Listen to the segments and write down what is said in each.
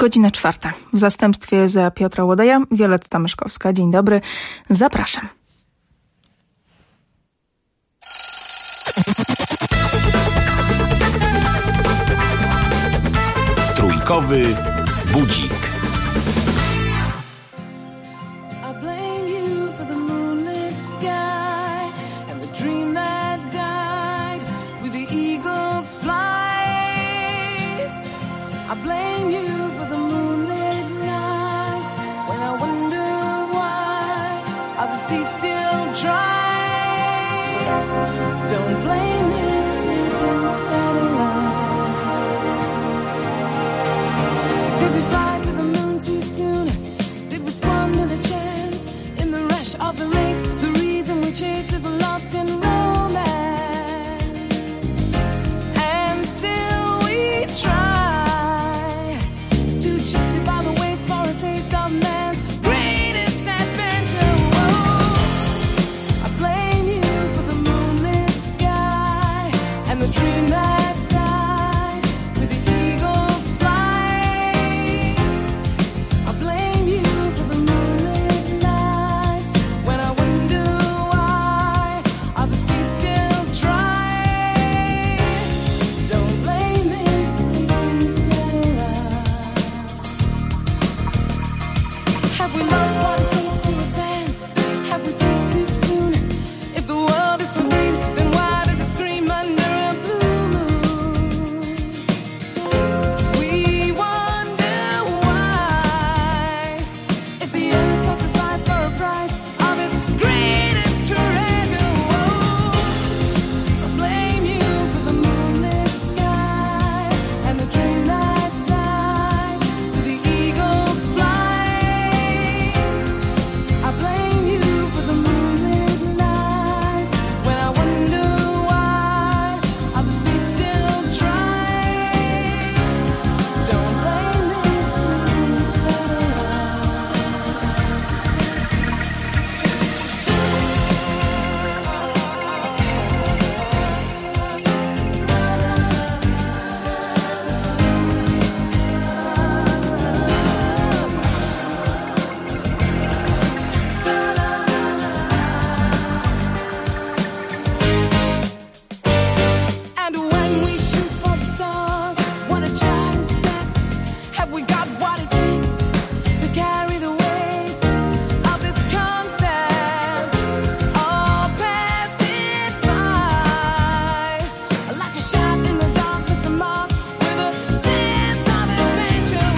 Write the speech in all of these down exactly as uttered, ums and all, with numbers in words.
Godzina czwarta. W zastępstwie za Piotra Łodeja, Wioletta Myszkowska. Dzień dobry, zapraszam. Trójkowy budzik. I blame you for the moonlit nights when I wonder why are the seas still dry. Don't blame me, sleeping satellite. Did we fly to the moon too soon? Did we squander the chance in the rush of the race? The reason we chase is lost in romance, and still we try justify the waste for a taste of man's greatest adventure. Whoa. I blame you for the moonlit sky and the dream that died with the eagle's flight. I blame you for the moonlit nights when I wonder why are the seas still dry. Don't blame me, sleeping satellite. Have we lost what it takes to advance? Have we peaked too soon? If the world is so green, then why does it scream under a blue moon? We wonder why, if the earth sacrificed for a price of its greatest treasure. Whoa. I blame you for the moonlit sky and the dream that died with the eagle's flight. I blame you for the moonlit nights when I wonder why are the seas still dry. Don't blame me, sleeping satellite. And when we shoot for the stars, what a giant step. Have we got what it takes to carry the weight of this concept? All pass it by like a shot in the darkness, a mark with a sense of adventure.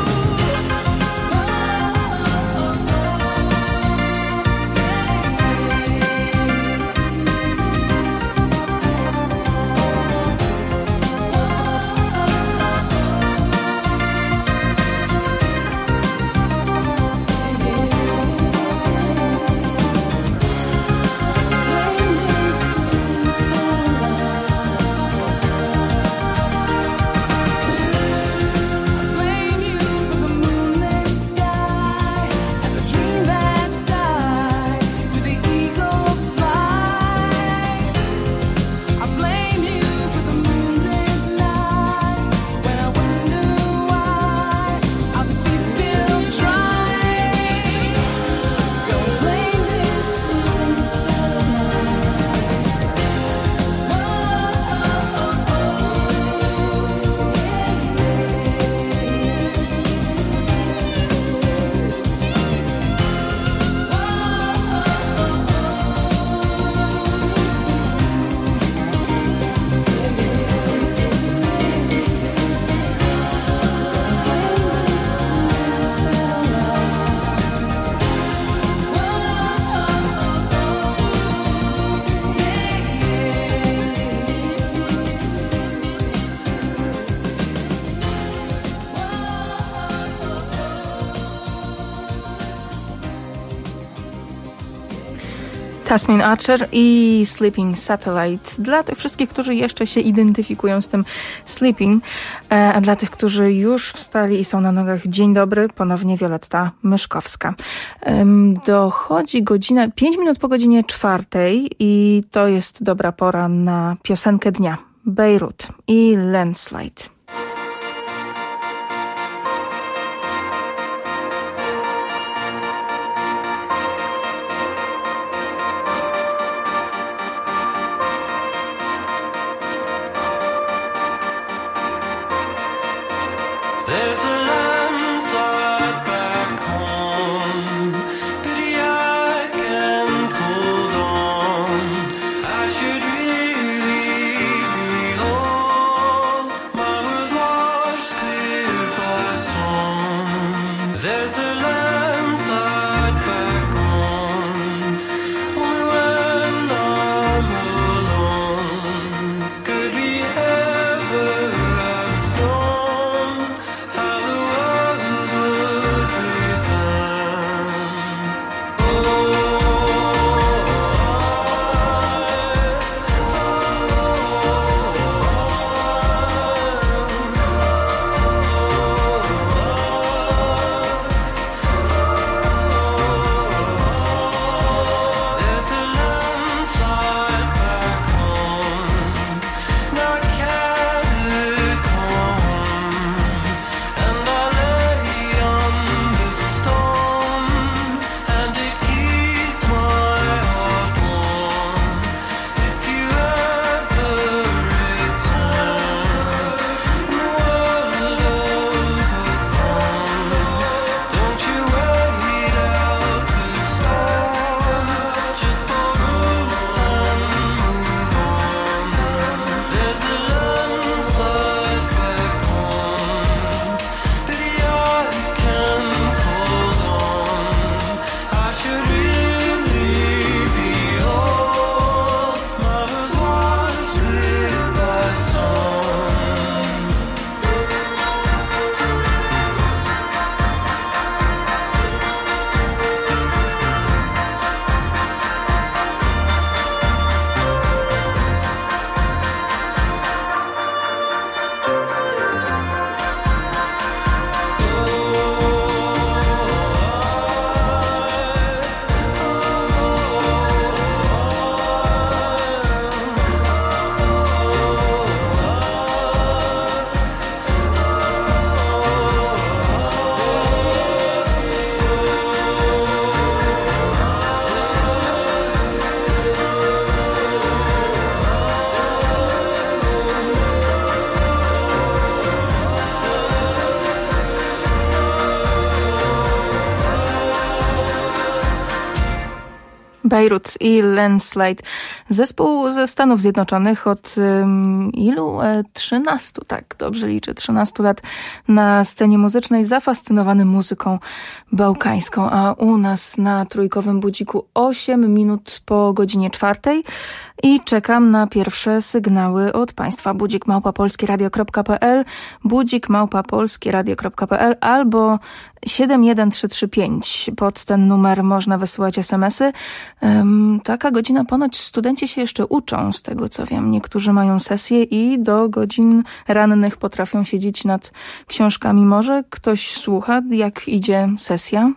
Blame you for the moonlit sky and the dream that died with the eagle's flight. I blame you for the moonlit nights when I wonder why are the seas still dry. Don't blame me, sleeping Tasmin Archer i Sleeping Satellite. Dla tych wszystkich, którzy jeszcze się identyfikują z tym sleeping, a dla tych, którzy już wstali i są na nogach, dzień dobry, ponownie Wioletta Myszkowska. Dochodzi godzina, pięć minut po godzinie czwartej i to jest dobra pora na piosenkę dnia. Beirut i Landslide. Beirut i Landslide. Zespół ze Stanów Zjednoczonych od um, ilu? E, trzynastu, tak, dobrze liczę, trzynastu lat na scenie muzycznej, zafascynowany muzyką bałkańską, a u nas na Trójkowym Budziku osiem minut po godzinie czwartej i czekam na pierwsze sygnały od Państwa. budzik małpa polskieradio kropka p l, budzik małpa polskieradio kropka p l albo siedem jeden trzy trzy pięć. Pod ten numer można wysyłać esemesy. Um, taka godzina ponoć studenci się jeszcze uczą, z tego co wiem. Niektórzy mają sesje i do godzin rannych potrafią siedzieć nad książkami. Może ktoś słucha, jak idzie sesja?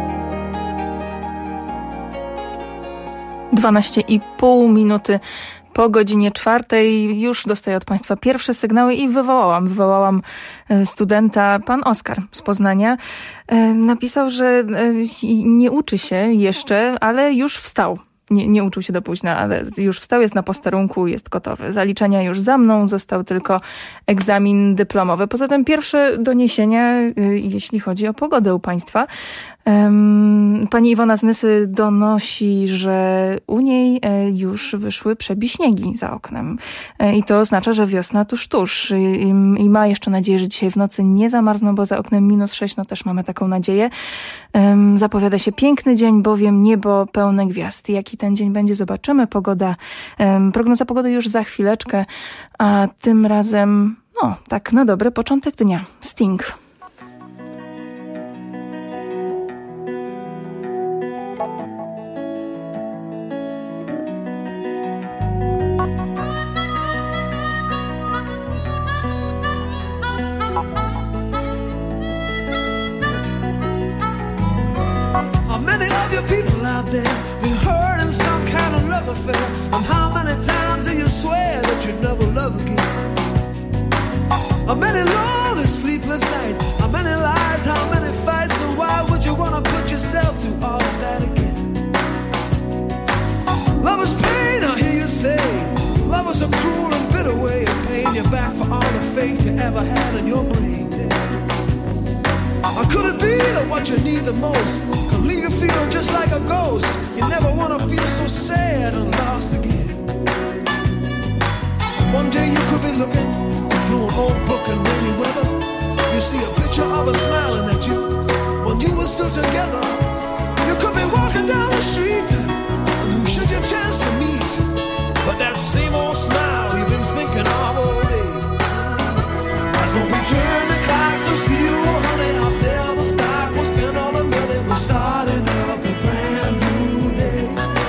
dwanaście i pół minuty po godzinie czwartej już dostaję od Państwa pierwsze sygnały i wywołałam, wywołałam studenta, pan Oskar z Poznania. Napisał, że nie uczy się jeszcze, ale już wstał. Nie, nie uczył się do późna, ale już wstał, jest na posterunku, jest gotowy. Zaliczenia już za mną, został tylko egzamin dyplomowy. Poza tym pierwsze doniesienia, jeśli chodzi o pogodę u Państwa. Pani Iwona z Nysy donosi, że u niej już wyszły przebiśniegi za oknem. I to oznacza, że wiosna tuż, tuż. I ma jeszcze nadzieję, że dzisiaj w nocy nie zamarzną, bo za oknem minus sześć, no też mamy taką nadzieję. Zapowiada się piękny dzień, bowiem niebo pełne gwiazd. Jaki ten dzień będzie, zobaczymy. Pogoda, prognoza pogody już za chwileczkę, a tym razem, no tak na dobry początek dnia. Sting. And how many times do you swear that you never love again? How many lonely sleepless nights? How many lies? How many fights? And why would you want to put yourself through all of that again? Love is pain, I hear you say. Love is a cruel and bitter way of paying you back for all the faith you ever had in your brain. Or could it be that what you need the most can leave you feeling just like a ghost? You never want to feel so sad and lost again. One day you could be looking through an old book in rainy weather. You see a picture of her smiling at you when you were still together. You could be walking down the street, and who should you chance to meet but that same old smile you've been thinking of all day? Why don't we turn the clock to zero, honey? I'll sell the stock, we'll spend all the money, we're starting up a brand new day.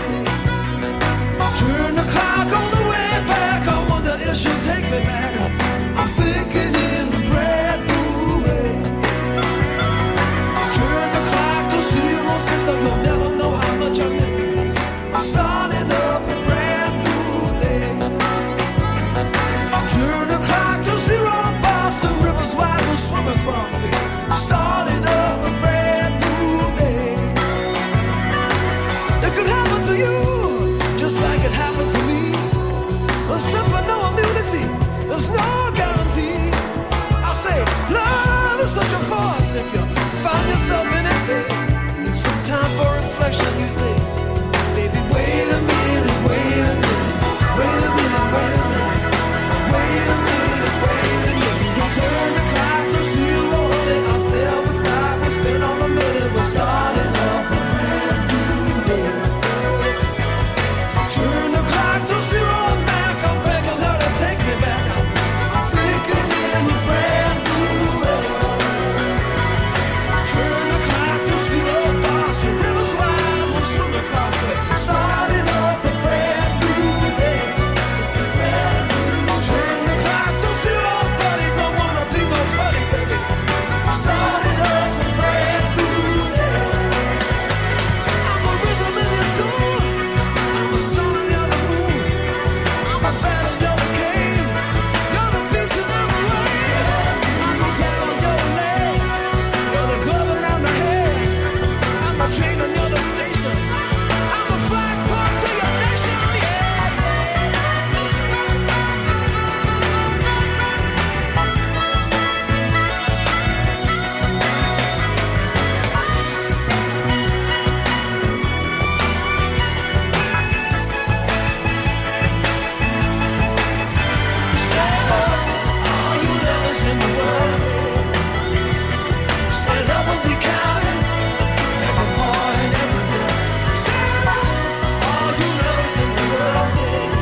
Turn the clock on the way back, I wonder if she'll take me back. I'm thinking in a brand new way. Turn the clock to zero, sister, you'll never know how much I miss you. I'm starting up a brand new day. Turn the clock to zero, boss, the river's wide, we'll swim across me. Starting up a brand new day. It could happen to you, just like it happened to me. There's simply no immunity, there's no guarantee. I'll say, love is such a force if you find yourself in it, babe. And some time for reflection you say, baby, wait a minute, wait a minute, wait a minute, wait a minute, wait a minute, wait a minute. We turn the clock to zero, honey, I'll sell the stock, we'll spend all the money, we're starting up a brand new day. Turn the clock to zero back, I'm begging her to take me back. I'm thinking in a brand new way. Turn the clock to zero, boss, the river's wide, we'll swim across it. Starting up a brand new day. It's a brand new. Turn the clock to zero, buddy, don't wanna be no funny, baby. Starting up a brand new day. I'm a rhythm in your tune. I'm a sun and you're the moon. I'm a bat and you're the king. You're the beast and I'm the rain. I'm the cloud and you're the leg. You're the glove and I'm the head. I'm the train and you're the station. I'm the flagpole to your nation, yeah. Stand up, all you lovers in the world. Stand up and be counted, every morning, every day. Stand up, all you lovers in the world.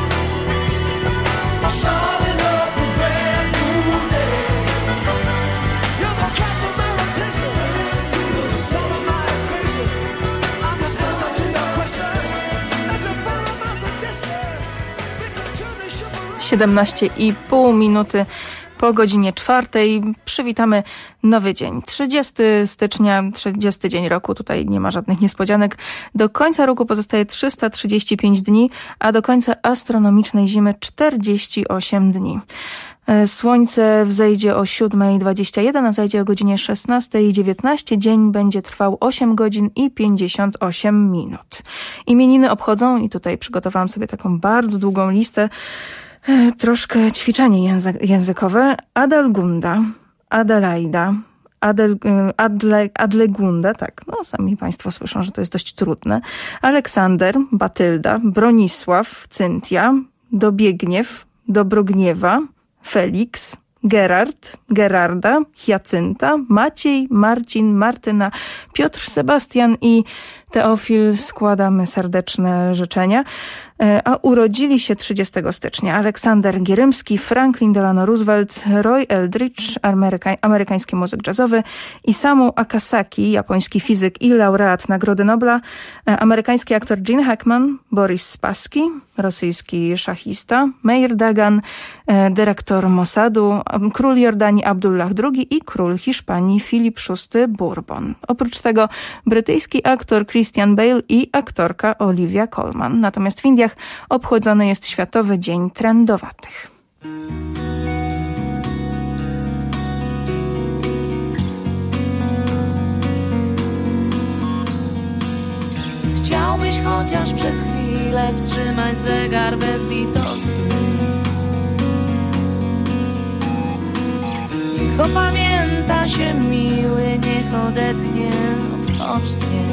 We're starting up a brand new day. You're the captain of my rotation. You're the son of my equation. I'm the answer to your question. If you follow my suggestion, we can turn this ship around. siedemnaście i pół minuty Po godzinie czwartej przywitamy nowy dzień. trzydziestego stycznia, trzydziesty dzień roku. Tutaj nie ma żadnych niespodzianek. Do końca roku pozostaje trzysta trzydzieści pięć dni, a do końca astronomicznej zimy czterdzieści osiem dni. Słońce wzejdzie o siódma dwadzieścia jeden, a zajdzie o godzinie szesnasta dziewiętnaście. Dzień będzie trwał osiem godzin i pięćdziesiąt osiem minut. Imieniny obchodzą, i tutaj przygotowałam sobie taką bardzo długą listę, troszkę ćwiczenie języ- językowe. Adelgunda, Adelaida, Adel, Adle, Adlegunda, tak, no sami Państwo słyszą, że to jest dość trudne. Aleksander, Batylda, Bronisław, Cynthia, Dobiegniew, Dobrogniewa, Felix, Gerard, Gerarda, Hiacynta, Maciej, Marcin, Martyna, Piotr, Sebastian i Teofil. Składamy serdeczne życzenia. A urodzili się trzydziestego stycznia Aleksander Gierymski, Franklin Delano Roosevelt, Roy Eldridge, ameryka- amerykański muzyk jazzowy, Isamu Akasaki, japoński fizyk i laureat Nagrody Nobla, amerykański aktor Gene Hackman, Boris Spassky, rosyjski szachista, Meir Dagan, dyrektor Mossadu, król Jordanii Abdullah drugi i król Hiszpanii Filip szósty Bourbon. Oprócz tego brytyjski aktor Christian Bale i aktorka Olivia Colman. Natomiast w Indiach obchodzony jest Światowy Dzień Trendowatych. Chciałbyś chociaż przez chwilę wstrzymać zegar bezlitosny. Niech opamięta się miły, niech odetchnie, odpocznie.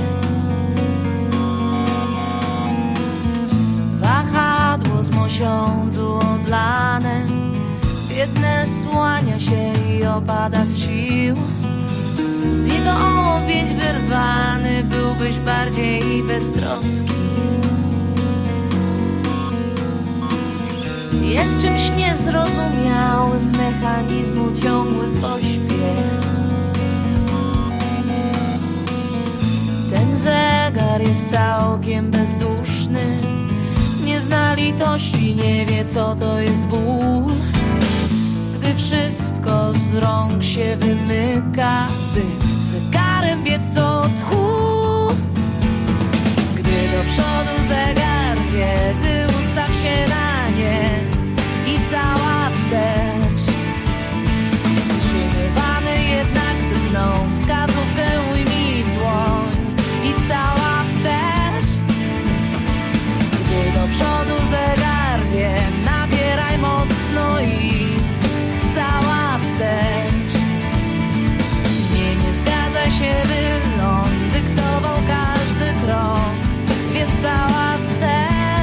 Wahadło z mosiądzu odlane, biedne słania się i opada z sił. Z jego objęć wyrwany byłbyś bardziej beztroski. Jest czymś niezrozumiałym mechanizmu ciągły pośpiech. Ten zegar jest całkiem bezduszny, nie zna litości, nie wie co to jest ból. Gdy wszystko z rąk się wymyka, by zegarem biec co tchu. Gdy do przodu zegar wie, ty ustaw się na nie i cała wstecz. Wstrzymywany jednak drgną, wskazówkę ujmij w dłoń i cała wstecz. Gdy do przodu zegar wie, nabieraj mocno i cała wstecz. Nie, nie zgadza się, by on dyktował każdy krok, więc cała wstecz.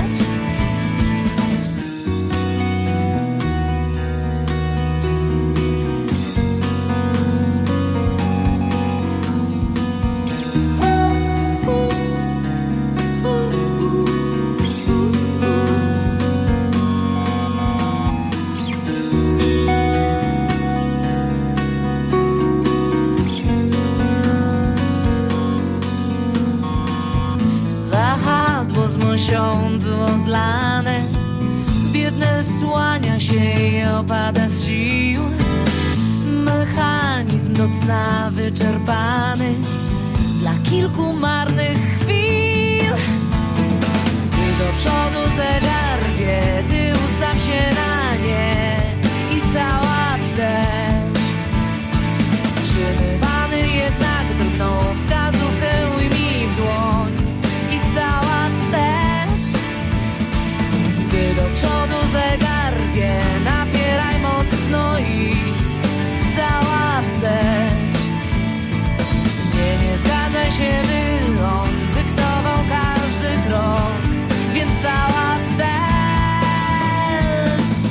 Mosiądzu odlane, biedne słania się i opada z sił. Mechanizm do cna wyczerpany dla kilku marnych chwil. Gdy do przodu zegar wie, ty ustaw się na nie i cała wstecz. Wstrzymywany jednak drgną, wskazówkę ujmij w dłoń i cała wstecz. Gdy do przodu zegar wie, napieraj mocno i cała wstecz. Nie, nie zgadza się, by on dyktował każdy krok, więc cała wstecz.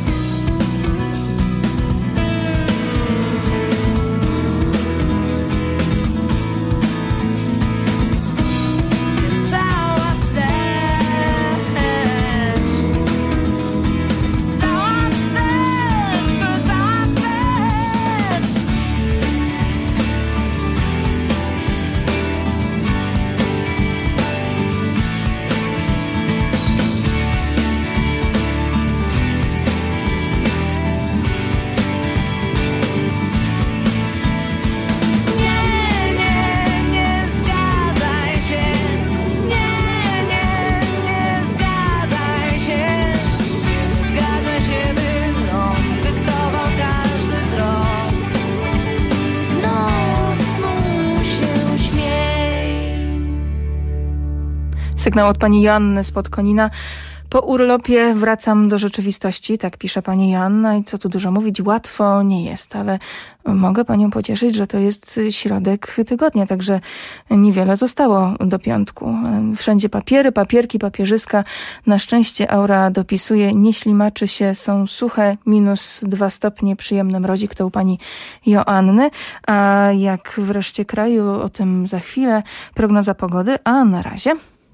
Sygnał od pani Joanny spod Konina. Po urlopie wracam do rzeczywistości, tak pisze pani Joanna i co tu dużo mówić, łatwo nie jest, ale mogę panią pocieszyć, że to jest środek tygodnia, także niewiele zostało do piątku. Wszędzie papiery, papierki, papierzyska. Na szczęście aura dopisuje, nie ślimaczy się, są suche, minus dwa stopnie, przyjemny mrozik, to u pani Joanny. A jak w reszcie kraju, o tym za chwilę, prognoza pogody, a na razie...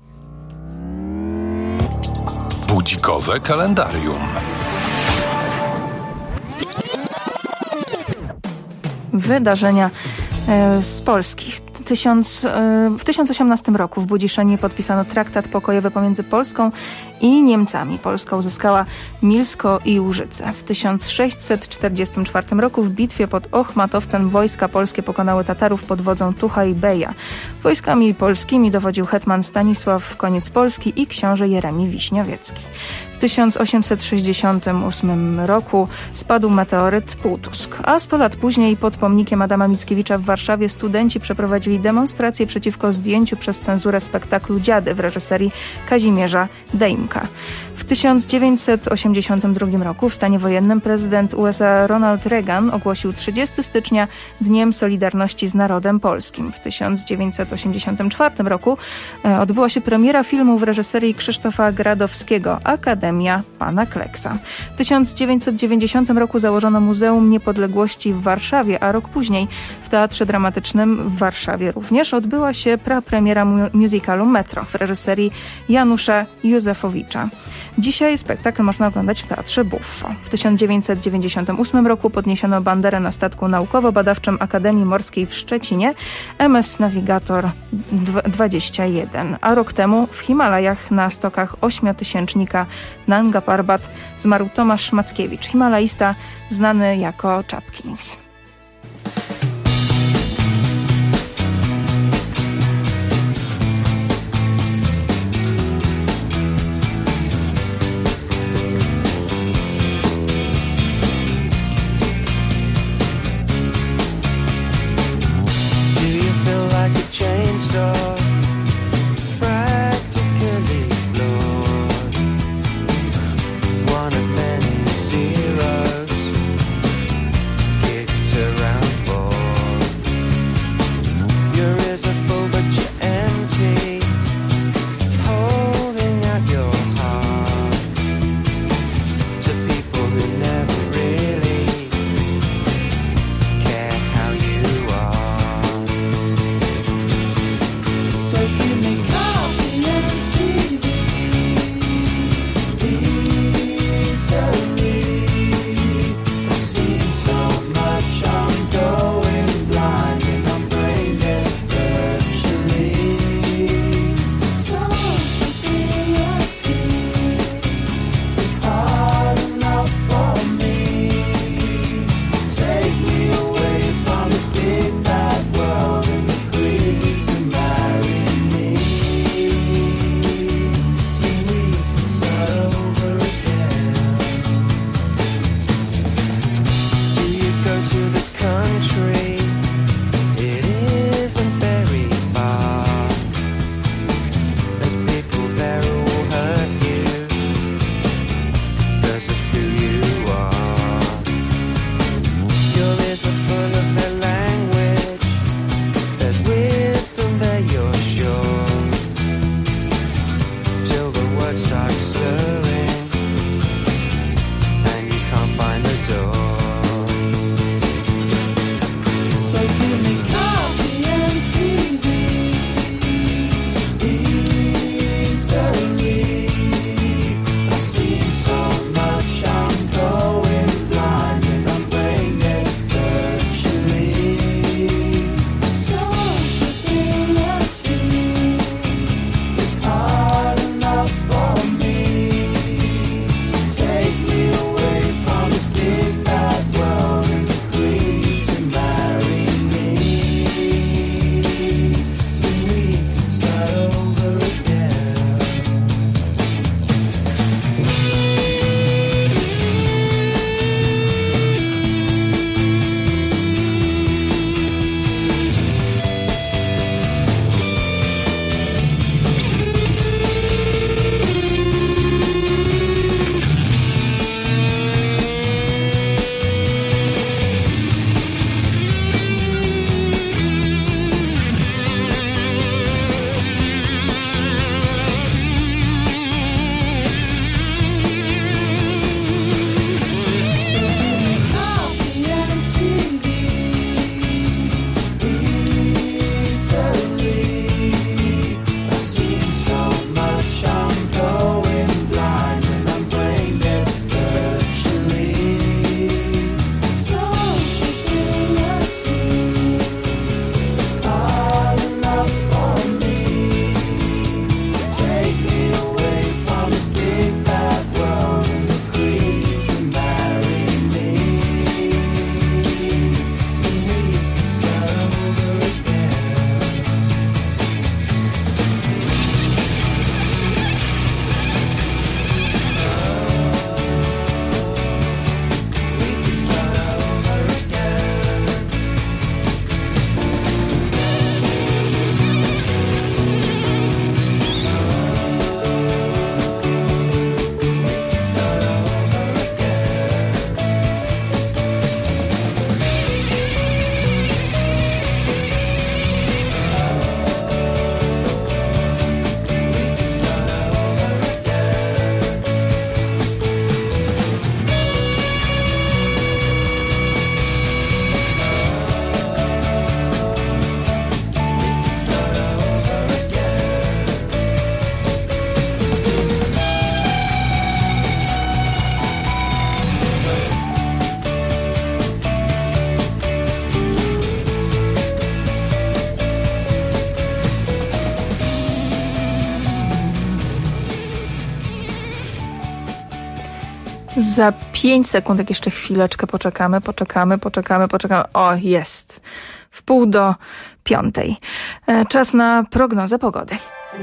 Budzikowe kalendarium. Wydarzenia e, z Polski. W, tysiąc, e, w tysiąc osiemnastym roku w Budziszynie podpisano traktat pokojowy pomiędzy Polską i Niemcami. Polska uzyskała Milsko i Łużyce. W tysiąc sześćset czterdziestym czwartym roku w bitwie pod Ochmatowcem wojska polskie pokonały Tatarów pod wodzą Tucha i Beja. Wojskami polskimi dowodził hetman Stanisław Koniec Polski i książę Jeremi Wiśniowiecki. W tysiąc osiemset sześćdziesiątym ósmym roku spadł meteoryt Półtusk, a sto lat później pod pomnikiem Adama Mickiewicza w Warszawie studenci przeprowadzili demonstrację przeciwko zdjęciu przez cenzurę spektaklu Dziady w reżyserii Kazimierza Dejmka. W tysiąc dziewięćset osiemdziesiątym drugim roku w stanie wojennym prezydent U S A Ronald Reagan ogłosił trzydziestego stycznia Dniem Solidarności z Narodem Polskim. W tysiąc dziewięćset osiemdziesiątym czwartym roku e, odbyła się premiera filmu w reżyserii Krzysztofa Gradowskiego Akademia Pana Kleksa. W tysiąc dziewięćset dziewięćdziesiątym roku założono Muzeum Niepodległości w Warszawie, a rok później w Teatrze Dramatycznym w Warszawie również odbyła się prapremiera mu- musicalu Metro w reżyserii Janusza Józefowicza. Dzisiaj spektakl można oglądać w Teatrze Buffo. W tysiąc dziewięćset dziewięćdziesiątym ósmym roku podniesiono banderę na statku naukowo-badawczym Akademii Morskiej w Szczecinie M S Navigator dwadzieścia jeden, a rok temu w Himalajach na stokach ośmiotysięcznika Nanga Parbat zmarł Tomasz Mackiewicz, himalaista znany jako Chapkins. One of many zeros. Get Za pięć sekund, jeszcze chwileczkę poczekamy, poczekamy, poczekamy, poczekamy. O, jest. W pół do piątej. Czas na prognozę pogody.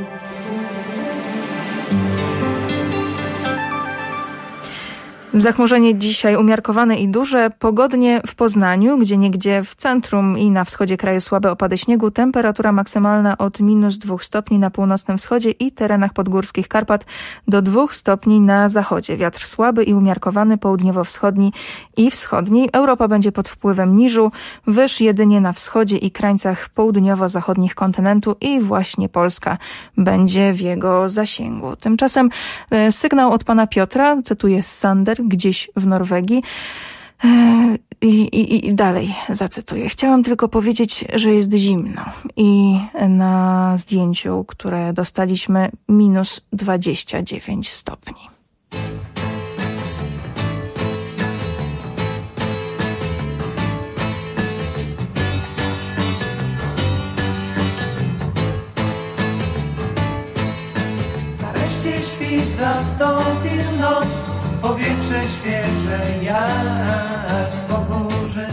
Zachmurzenie dzisiaj umiarkowane i duże, pogodnie w Poznaniu, gdzieniegdzie w centrum i na wschodzie kraju słabe opady śniegu, temperatura maksymalna od minus dwóch stopni na północnym wschodzie i terenach podgórskich Karpat do dwóch stopni na zachodzie. Wiatr słaby i umiarkowany, południowo-wschodni i wschodni. Europa będzie pod wpływem niżu, wyż jedynie na wschodzie i krańcach południowo-zachodnich kontynentu i właśnie Polska będzie w jego zasięgu. Tymczasem e, sygnał od pana Piotra, cytuję z Sander, gdzieś w Norwegii. I, i, I dalej zacytuję. Chciałam tylko powiedzieć, że jest zimno. I na zdjęciu, które dostaliśmy, minus dwadzieścia dziewięć stopni. Nareszcie świt zastąpił noc, powietrze świeże jak po burzy.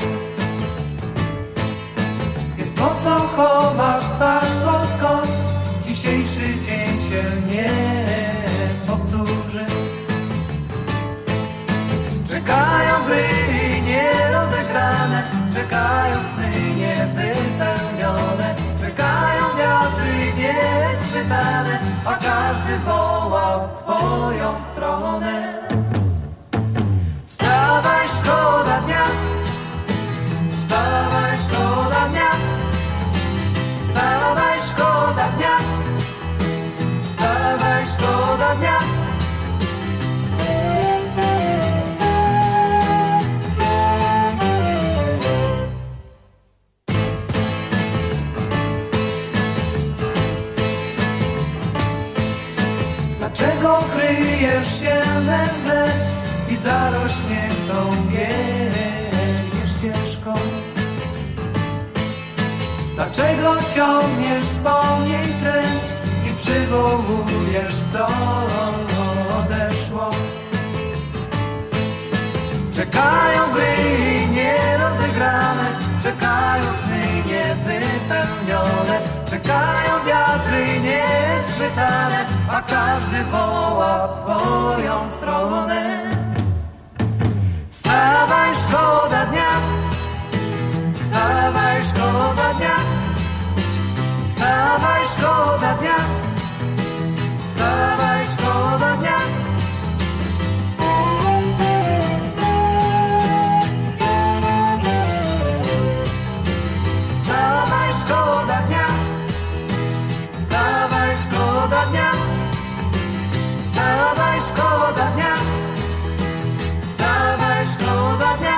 Więc po co chowasz twarz pod koc? Dzisiejszy dzień się nie powtórzy. Czekają gry nierozegrane, czekają sny niewypełnione, czekają wiatry nieschwytane, a każdy woła w twoją stronę. Wstawaj, szkoda dnia, wstawaj, szkoda dnia, wstawaj, szkoda dnia, wstawaj, szkoda dnia. Dlaczego kryjesz się we mgle i zarośniętą biegniesz ścieżką? Dlaczego ciągniesz wspomnień tren i przywołujesz, co odeszło? Czekają gry nierozegrane, czekają sny niewypełnione, czekają wiatry nieschwytane, a każdy woła w twoją stronę. Wstawaj, szkoda dnia, wstawaj, szkoda dnia, wstawaj, szkoda dnia, wstawaj, szkoda dnia. Wstawaj, szkoda dnia, wstawaj, szkoda dnia, wstawaj, szkoda dnia, wstawaj, szkoda dnia.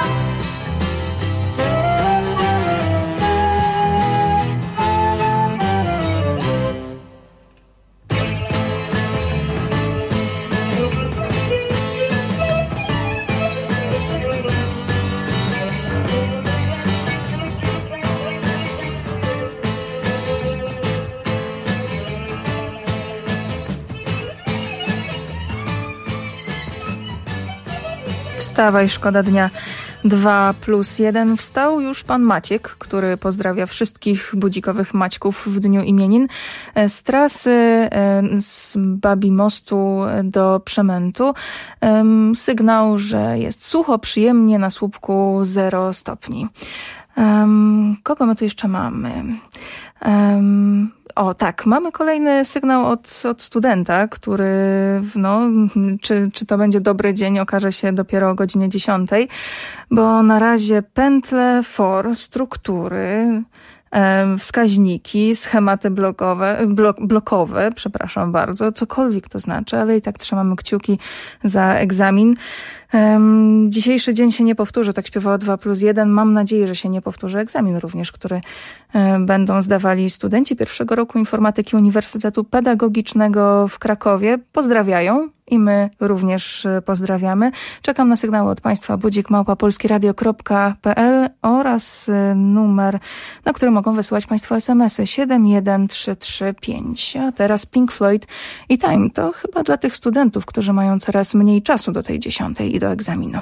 Wstawaj, szkoda dnia. Dwa plus jeden. Wstał już pan Maciek, który pozdrawia wszystkich budzikowych Maćków w dniu imienin. Z trasy z Babimostu do Przemętu sygnał, że jest sucho, przyjemnie, na słupku zero stopni. Um, kogo my tu jeszcze mamy? Um, o tak, mamy kolejny sygnał od, od studenta, który, no, czy, czy to będzie dobry dzień, okaże się dopiero o godzinie dziesiątej, bo na razie pętle for, struktury, um, wskaźniki, schematy blokowe, blok, blokowe, przepraszam bardzo, cokolwiek to znaczy, ale i tak trzymamy kciuki za egzamin. Um, dzisiejszy dzień się nie powtórzy, tak śpiewało dwa plus jeden. Mam nadzieję, że się nie powtórzy egzamin również, który um, będą zdawali studenci pierwszego roku informatyki Uniwersytetu Pedagogicznego w Krakowie. Pozdrawiają i my również pozdrawiamy. Czekam na sygnały od Państwa budzik małpa polskieradio kropka p l oraz numer, na który mogą wysyłać Państwo es em esy siedem jeden trzy trzy pięć. A teraz Pink Floyd i Time. To chyba dla tych studentów, którzy mają coraz mniej czasu do tej dziesiątej i do egzaminu.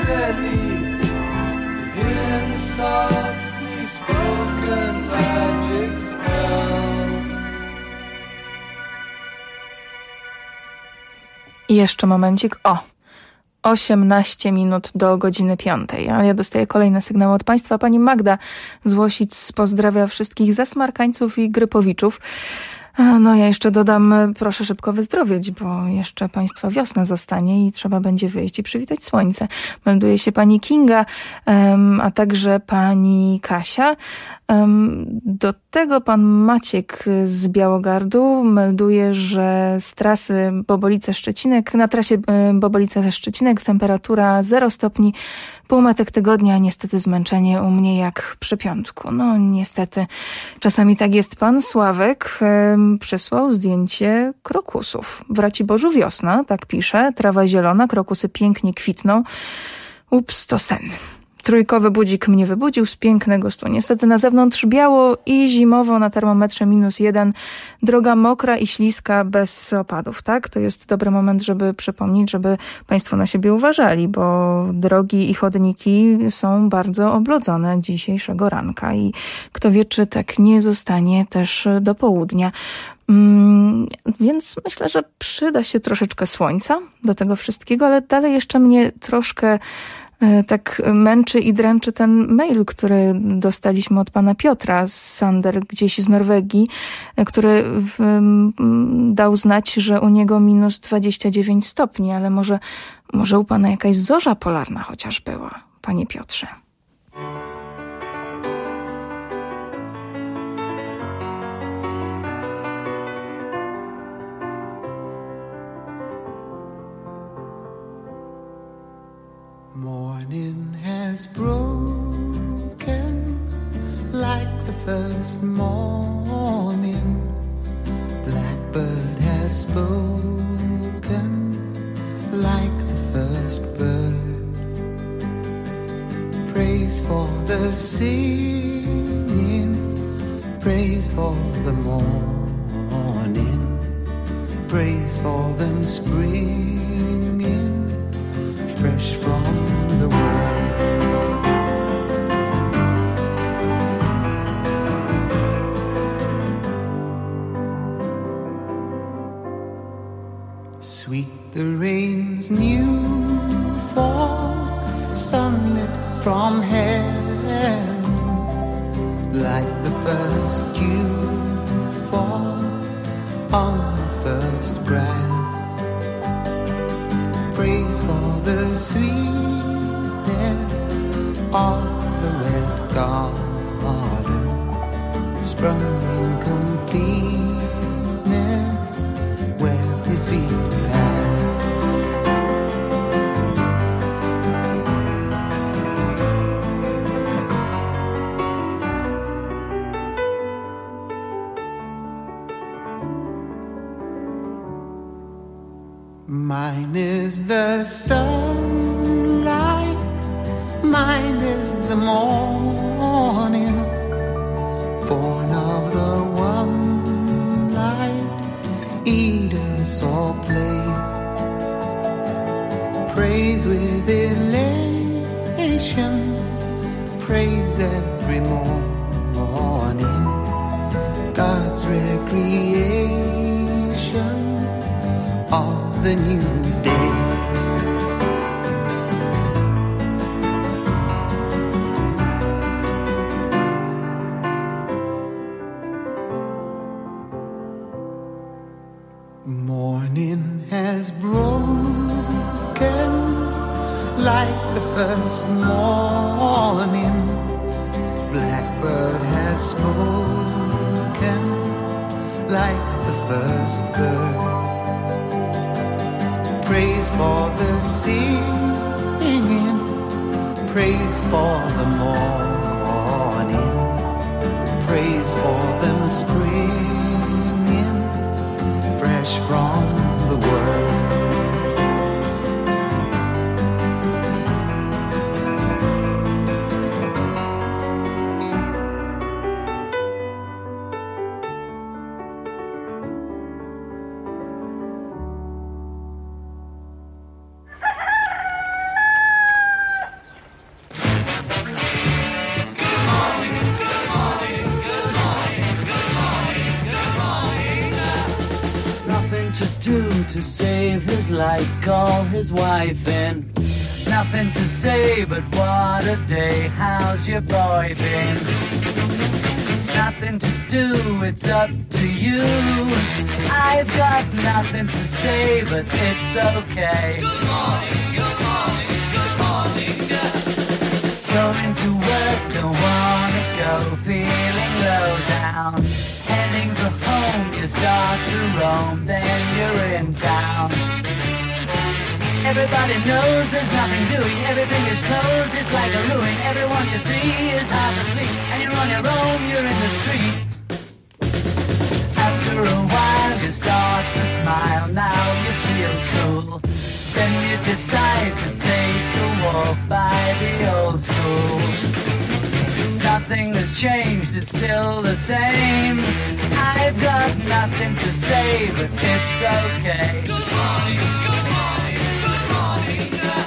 red leaves, you hear the softly spoken magic spell. I jeszcze momencik. O! osiemnaście minut do godziny piątej. A ja dostaję kolejne sygnały od Państwa. Pani Magda z Łosic pozdrawia wszystkich zasmarkańców i grypowiczów. No ja jeszcze dodam, proszę szybko wyzdrowieć, bo jeszcze Państwa wiosna zostanie i trzeba będzie wyjść i przywitać słońce. Melduje się pani Kinga, um, a także pani Kasia. Um, do tego pan Maciek z Białogardu melduje, że z trasy Bobolice-Szczecinek, na trasie Bobolice-Szczecinek temperatura zero stopni, półmetek tygodnia, niestety zmęczenie u mnie jak przy piątku. No niestety, czasami tak jest. Pan Sławek um, przysłał zdjęcie krokusów. W Raciborzu wiosna, tak pisze, trawa zielona, krokusy pięknie kwitną. Ups, to sen. Trójkowy budzik mnie wybudził z pięknego snu. Niestety na zewnątrz biało i zimowo na termometrze minus jeden. Droga mokra i śliska bez opadów, tak? To jest dobry moment, żeby przypomnieć, żeby Państwo na siebie uważali, bo drogi i chodniki są bardzo oblodzone dzisiejszego ranka i kto wie, czy tak nie zostanie też do południa. Mm, więc myślę, że przyda się troszeczkę słońca do tego wszystkiego, ale dalej jeszcze mnie troszkę tak męczy i dręczy ten mail, który dostaliśmy od pana Piotra z Sander, gdzieś z Norwegii, który w, dał znać, że u niego minus dwadzieścia dziewięć stopni, ale może, może u pana jakaś zorza polarna chociaż była, panie Piotrze. Morning has broken like the first morning. Blackbird has spoken like the first bird. Praise for the singing, praise for the morning, praise for them springing fresh from the world. Sweet the rain's new fall, sunlit from heaven, like the first dew fall on the first grass. Praise for the sweetness of the red garden, sprung in completeness where his feet pass. Mine is the sunlight, mine is the morning, born of the one light, Eden saw play. Praise with elation, praise every morning, God's recreation of the new day. Morning has broken like the first morning. Blackbird has spoken like the first bird. Praise for the singing, praise for the morning, praise for them springing fresh from the world. to save his life, call his wife in. Nothing to say, but what a day, how's your boy been? Nothing to do, it's up to you. I've got nothing to say, but it's okay. Good morning, good morning, good morning, yeah. Going to work, don't wanna go, feeling low down. Heading for home, you start to roam, then you're in town. Everybody knows there's nothing doing, everything is closed, it's like a ruin. Everyone you see is half asleep, and you're on your own, you're in the street. After a while you start to smile, now you feel cool. Then you decide to take a walk by the old school. Nothing has changed, it's still the same. I've got nothing to say, but it's okay. Good morning, good morning, good morning.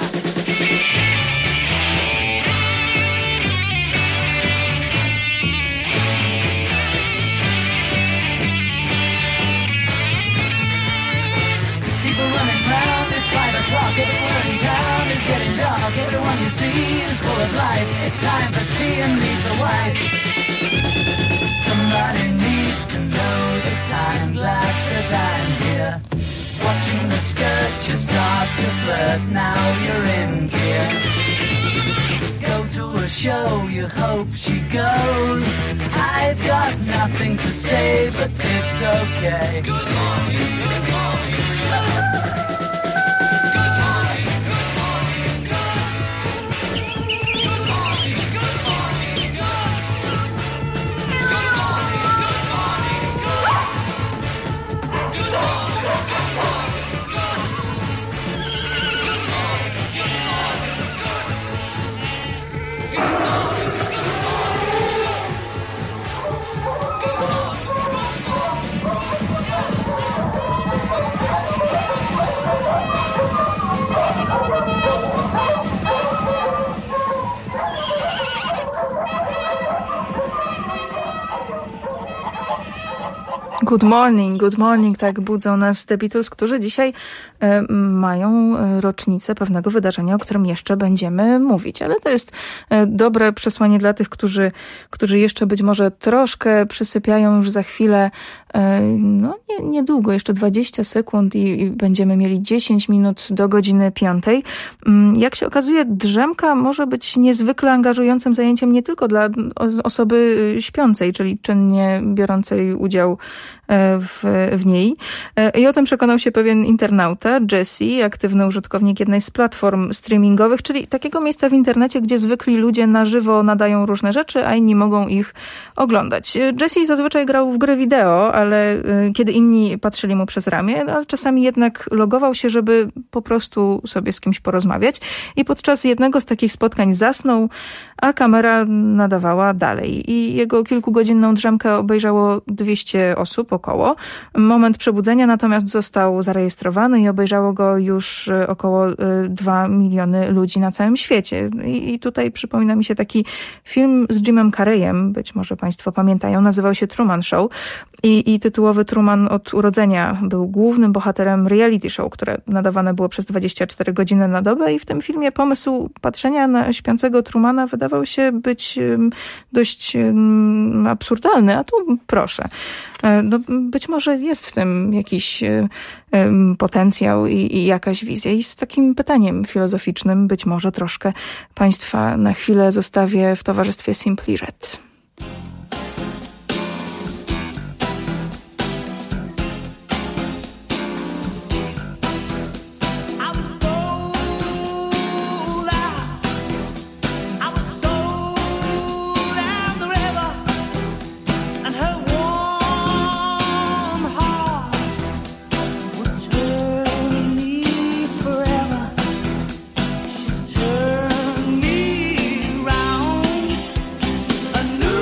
People running round, it's five o'clock, everywhere in town is getting dark. Everyone you see is full of life. It's time for tea and meet the wife. Somebody needs to know the time, glad that I'm here. Watching the skirt, you start to flirt, now you're in gear. Go to a show, you hope she goes. I've got nothing to say, but it's okay. Good morning, good morning, good morning. Good morning, good morning, tak budzą nas The Beatles, którzy dzisiaj e, mają rocznicę pewnego wydarzenia, o którym jeszcze będziemy mówić. Ale to jest e, dobre przesłanie dla tych, którzy, którzy jeszcze być może troszkę przysypiają już za chwilę, e, no nie, niedługo, jeszcze dwadzieścia sekund i, i będziemy mieli dziesięć minut do godziny piątej. Jak się okazuje, drzemka może być niezwykle angażującym zajęciem nie tylko dla osoby śpiącej, czyli czynnie biorącej udział W, w niej. I o tym przekonał się pewien internauta, Jesse, aktywny użytkownik jednej z platform streamingowych, czyli takiego miejsca w internecie, gdzie zwykli ludzie na żywo nadają różne rzeczy, a inni mogą ich oglądać. Jesse zazwyczaj grał w gry wideo, ale kiedy inni patrzyli mu przez ramię, ale czasami jednak logował się, żeby po prostu sobie z kimś porozmawiać. I podczas jednego z takich spotkań zasnął, a kamera nadawała dalej. I jego kilkugodzinną drzemkę obejrzało dwieście osób około. Moment przebudzenia natomiast został zarejestrowany i obejrzało go już około dwa miliony ludzi na całym świecie. I, i tutaj przypomina mi się taki film z Jimem Carreyem, być może Państwo pamiętają, nazywał się Truman Show. I, I tytułowy Truman od urodzenia był głównym bohaterem reality show, które nadawane było przez dwadzieścia cztery godziny na dobę i w tym filmie pomysł patrzenia na śpiącego Trumana wydawał się być dość absurdalny, a tu proszę. No, być może jest w tym jakiś potencjał i, i jakaś wizja. I z takim pytaniem filozoficznym być może troszkę Państwa na chwilę zostawię w towarzystwie Simply Red. A new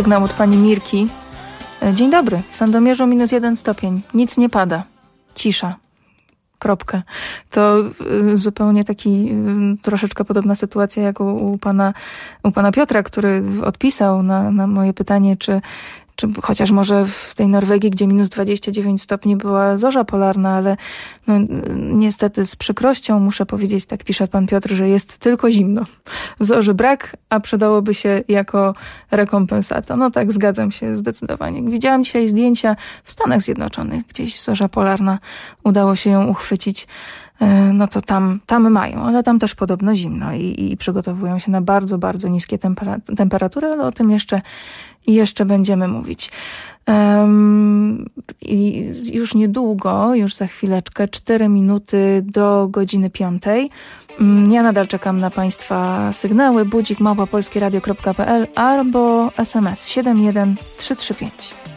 sygnał od pani Mirki. Dzień dobry, w Sandomierzu minus jeden stopień, nic nie pada, cisza. Kropkę. To y, zupełnie taki y, troszeczkę podobna sytuacja jak u, u, pana, u pana Piotra, który odpisał na, na moje pytanie, czy, czy chociaż może w tej Norwegii, gdzie minus dwadzieścia dziewięć stopni była zorza polarna, ale no, niestety z przykrością muszę powiedzieć, tak pisze pan Piotr, że jest tylko zimno. Zorzy brak, a przydałoby się jako rekompensata. No tak, zgadzam się zdecydowanie. Widziałam dzisiaj zdjęcia w Stanach Zjednoczonych, gdzieś zorza polarna, udało się ją uchwycić. No to tam, tam mają, ale tam też podobno zimno i, i przygotowują się na bardzo, bardzo niskie tempera- temperatury, ale o tym jeszcze, jeszcze będziemy mówić. Um, I już niedługo, już za chwileczkę, cztery minuty do godziny piątej. Ja nadal czekam na państwa sygnały budzik małpa polskieradio kropka p l albo es em es siedem jeden trzy trzy pięć.